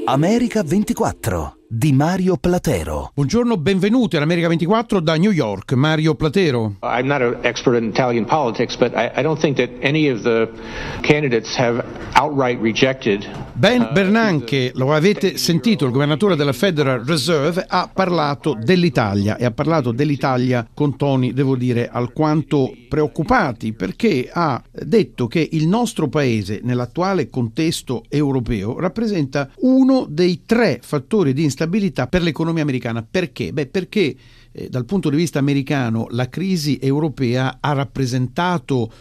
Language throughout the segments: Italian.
America 24 di Mario Platero. Buongiorno, benvenuti all'America 24 da New York. Mario Platero. I'm not an expert in Italian politics, but I don't think that any of the candidates have outright rejected. Ben Bernanke, lo avete sentito, il governatore della Federal Reserve ha parlato dell'Italia e ha parlato dell'Italia con toni, devo dire, alquanto preoccupati, perché ha detto che il nostro paese nell'attuale contesto europeo rappresenta uno dei 3 fattori di instabilità per l'economia americana. Perché? Perché dal punto di vista americano la crisi europea ha rappresentato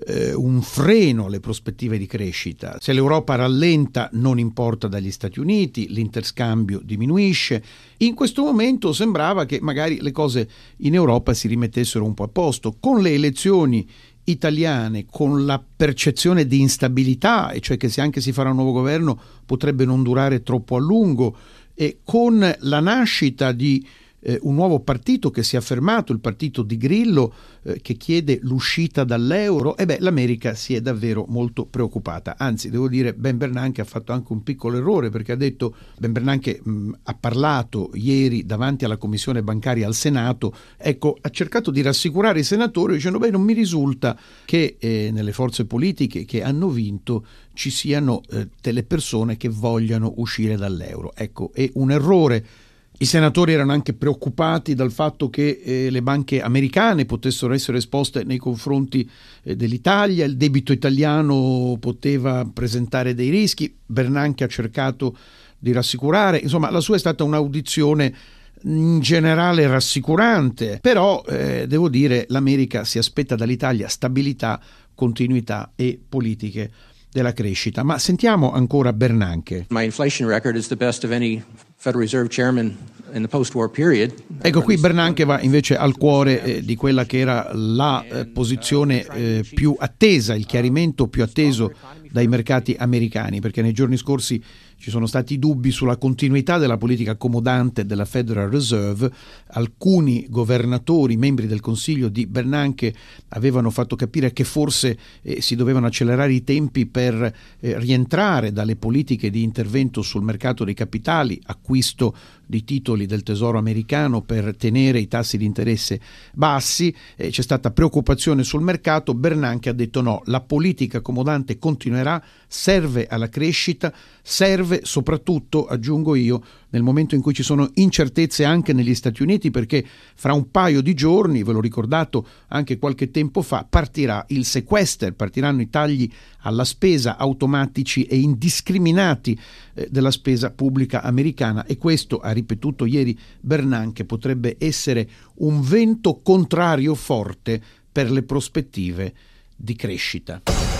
un freno alle prospettive di crescita. Se l'Europa rallenta non importa dagli Stati Uniti, l'interscambio diminuisce. In questo momento sembrava che magari le cose in Europa si rimettessero un po' a posto. Con le elezioni italiane, con la percezione di instabilità, e cioè che se anche si farà un nuovo governo potrebbe non durare troppo a lungo, e con la nascita di un nuovo partito che si è affermato, il partito di Grillo, che chiede l'uscita dall'euro, l'America si è davvero molto preoccupata. Anzi, devo dire, Ben Bernanke ha fatto anche un piccolo errore, perché ha detto, Ben Bernanke ha parlato ieri davanti alla Commissione bancaria al Senato, ha cercato di rassicurare i senatori dicendo, non mi risulta che nelle forze politiche che hanno vinto ci siano delle persone che vogliano uscire dall'euro. È un errore. I senatori erano anche preoccupati dal fatto che le banche americane potessero essere esposte nei confronti dell'Italia, il debito italiano poteva presentare dei rischi. Bernanke ha cercato di rassicurare, insomma la sua è stata un'audizione in generale rassicurante, però devo dire l'America si aspetta dall'Italia stabilità, continuità e politiche della crescita. Ma sentiamo ancora Bernanke. My inflation record is the best of any Federal Reserve chairman in the post-war period. Qui Bernanke va invece al cuore di quella che era la posizione più attesa, il chiarimento più atteso dai mercati americani, perché nei giorni scorsi ci sono stati dubbi sulla continuità della politica accomodante della Federal Reserve. Alcuni governatori, membri del consiglio di Bernanke, avevano fatto capire che forse si dovevano accelerare i tempi per rientrare dalle politiche di intervento sul mercato dei capitali, acquisto di titoli del tesoro americano per tenere i tassi di interesse bassi. C'è stata preoccupazione sul mercato. Bernanke ha detto no, la politica accomodante continuerà, serve alla crescita, serve soprattutto, aggiungo io, nel momento in cui ci sono incertezze anche negli Stati Uniti, perché fra un paio di giorni, ve l'ho ricordato anche qualche tempo fa, partirà il sequester, partiranno i tagli alla spesa automatici e indiscriminati della spesa pubblica americana, e questo, ha ripetuto ieri Bernanke, potrebbe essere un vento contrario forte per le prospettive di crescita.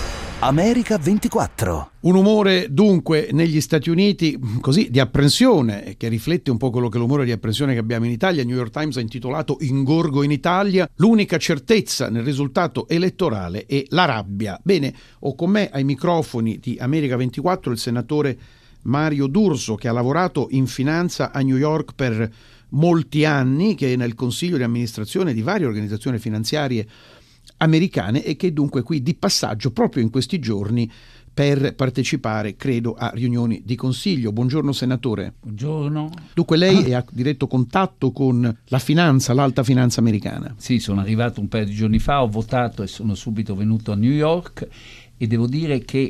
America 24. Un umore dunque negli Stati Uniti così di apprensione, che riflette un po' quello che è l'umore di apprensione che abbiamo in Italia. New York Times ha intitolato "Ingorgo in Italia, l'unica certezza nel risultato elettorale è la rabbia". Bene, ho con me ai microfoni di America 24 il senatore Mario D'Urso, che ha lavorato in finanza a New York per molti anni, che è nel consiglio di amministrazione di varie organizzazioni finanziarie americane e che è dunque qui di passaggio proprio in questi giorni per partecipare, credo, a riunioni di consiglio. Buongiorno senatore. Buongiorno. Dunque lei ha diretto contatto con la finanza, l'alta finanza americana. Sì, sono arrivato un paio di giorni fa, ho votato e sono subito venuto a New York, e devo dire che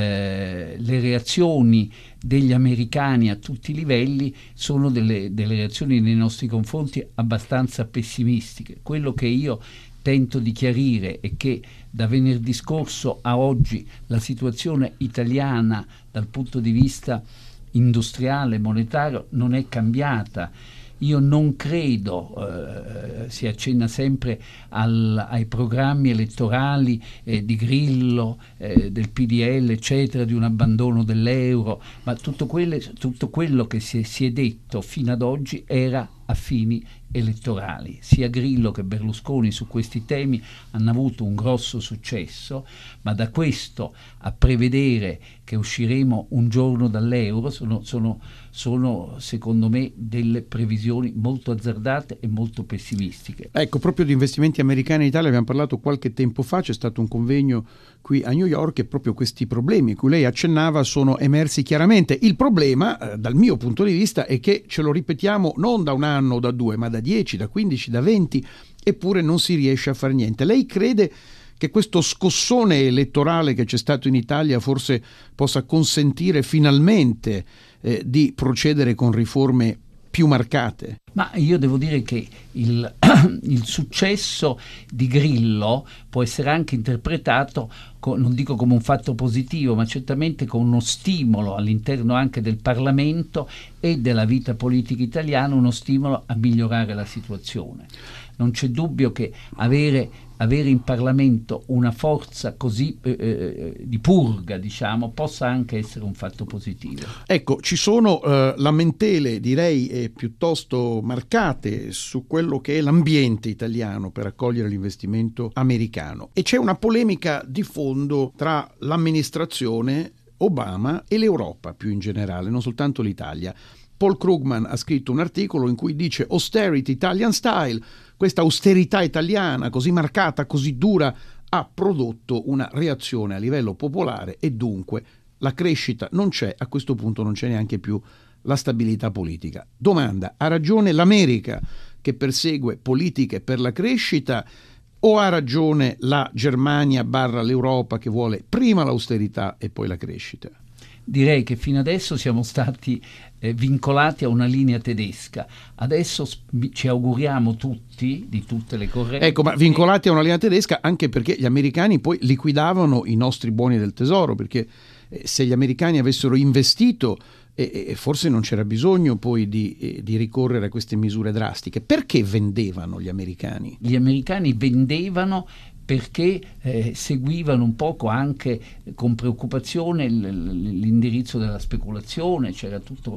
le reazioni degli americani a tutti i livelli sono delle reazioni nei nostri confronti abbastanza pessimistiche. Quello che io tento di chiarire è che da venerdì scorso a oggi la situazione italiana dal punto di vista industriale e monetario non è cambiata. Io non credo, si accenna sempre ai programmi elettorali di Grillo, del PDL, eccetera, di un abbandono dell'euro, ma tutto quello che si è detto fino ad oggi era a fini elettorali. Sia Grillo che Berlusconi su questi temi hanno avuto un grosso successo, ma da questo a prevedere che usciremo un giorno dall'euro sono sono secondo me delle previsioni molto azzardate e molto pessimistiche. Ecco, proprio di investimenti americani in Italia abbiamo parlato qualche tempo fa, c'è stato un convegno qui a New York e proprio questi problemi a cui lei accennava sono emersi chiaramente. Il problema, dal mio punto di vista, è che ce lo ripetiamo non da un anno o da 2, ma da 10, da 15, da 20, eppure non si riesce a fare niente. Lei crede che questo scossone elettorale che c'è stato in Italia forse possa consentire finalmente di procedere con riforme più marcate? Ma io devo dire che il successo di Grillo può essere anche interpretato, non dico come un fatto positivo, ma certamente come uno stimolo all'interno anche del Parlamento e della vita politica italiana, uno stimolo a migliorare la situazione. Non c'è dubbio che avere in Parlamento una forza così di purga, diciamo, possa anche essere un fatto positivo. Ecco, ci sono lamentele, direi, piuttosto marcate su quello che è l'ambiente italiano per accogliere l'investimento americano, e c'è una polemica di fondo tra l'amministrazione Obama e l'Europa più in generale, non soltanto l'Italia. Paul Krugman ha scritto un articolo in cui dice austerity Italian style, questa austerità italiana così marcata, così dura, ha prodotto una reazione a livello popolare e dunque la crescita non c'è, a questo punto non c'è neanche più la stabilità politica. Domanda: ha ragione l'America che persegue politiche per la crescita o ha ragione la Germania / l'Europa che vuole prima l'austerità e poi la crescita? Direi che fino adesso siamo stati vincolati a una linea tedesca. Adesso ci auguriamo tutti, di tutte le correnti... Ecco, ma vincolati a una linea tedesca anche perché gli americani poi liquidavano i nostri buoni del tesoro, perché se gli americani avessero investito forse non c'era bisogno poi di ricorrere a queste misure drastiche. Perché vendevano gli americani? Gli americani vendevano perché seguivano un poco anche con preoccupazione l'indirizzo della speculazione, c'era tutto,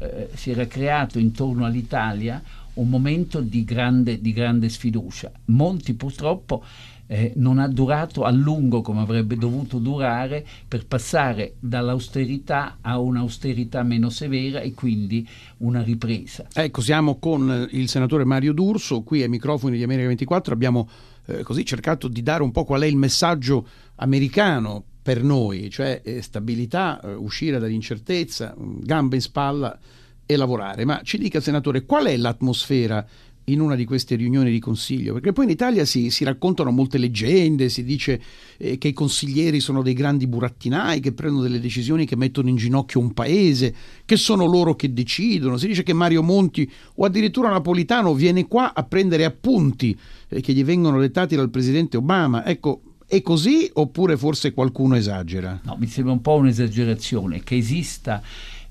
si era creato intorno all'Italia un momento di grande sfiducia. Monti purtroppo non ha durato a lungo come avrebbe dovuto durare per passare dall'austerità a un'austerità meno severa e quindi una ripresa. Ecco, siamo con il senatore Mario D'Urso qui ai microfoni di America 24, abbiamo così cercato di dare un po' qual è il messaggio americano per noi, cioè stabilità, uscire dall'incertezza, gambe in spalla e lavorare. Ma ci dica, senatore, qual è l'atmosfera in una di queste riunioni di consiglio? Perché poi in Italia si raccontano molte leggende, si dice che i consiglieri sono dei grandi burattinai che prendono delle decisioni che mettono in ginocchio un paese, che sono loro che decidono. Si dice che Mario Monti o addirittura Napolitano viene qua a prendere appunti che gli vengono dettati dal presidente Obama. Ecco, è così oppure forse qualcuno esagera? No, mi sembra un po' un'esagerazione che esista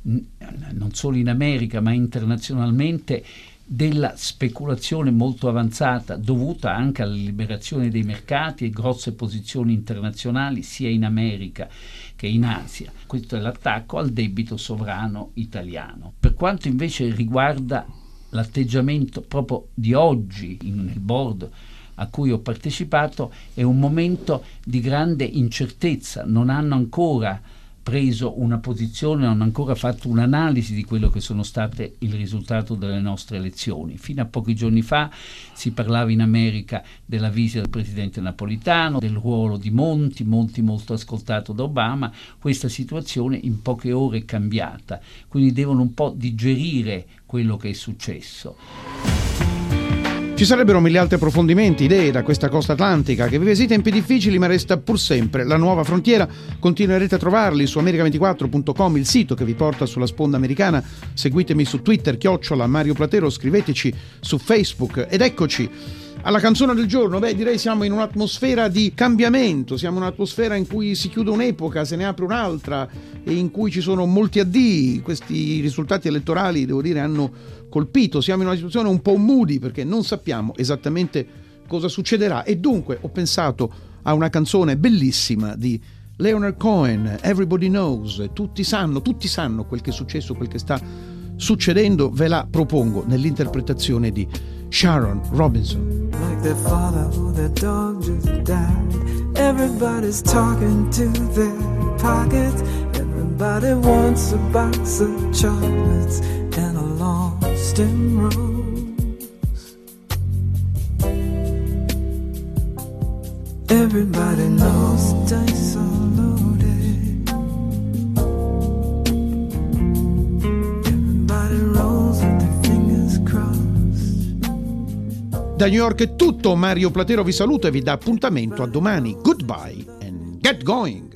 non solo in America ma internazionalmente della speculazione molto avanzata dovuta anche alla liberazione dei mercati e grosse posizioni internazionali sia in America che in Asia. Questo è l'attacco al debito sovrano italiano. Per quanto invece riguarda l'atteggiamento proprio di oggi nel board a cui ho partecipato, è un momento di grande incertezza, non hanno ancora preso una posizione, non hanno ancora fatto un'analisi di quello che sono state il risultato delle nostre elezioni. Fino a pochi giorni fa si parlava in America della visita del presidente Napolitano, del ruolo di Monti molto ascoltato da Obama. Questa situazione in poche ore è cambiata, quindi devono un po' digerire quello che è successo. Ci sarebbero mille altri approfondimenti, idee da questa costa atlantica che vive sì tempi difficili ma resta pur sempre la nuova frontiera. Continuerete a trovarli su america24.com, il sito che vi porta sulla sponda americana. Seguitemi su Twitter @Mario Platero, scriveteci su Facebook ed eccoci alla canzone del giorno. Direi siamo in un'atmosfera di cambiamento, siamo in un'atmosfera in cui si chiude un'epoca, se ne apre un'altra e in cui ci sono molti addii. Questi risultati elettorali, devo dire, hanno colpito. Siamo in una situazione un po' moody perché non sappiamo esattamente cosa succederà e dunque ho pensato a una canzone bellissima di Leonard Cohen, Everybody Knows. Tutti sanno quel che è successo, quel che sta succedendo. Ve la propongo nell'interpretazione di Sharon Robinson. Like their father or their dog just died. Everybody's talking to their pockets. Everybody's Everybody wants a box of chocolates and a lost in rose. Everybody knows the dice are loaded. Everybody rolls with their fingers crossed. Da New York è tutto, Mario Platero vi saluta e vi dà appuntamento a domani. Goodbye and get going!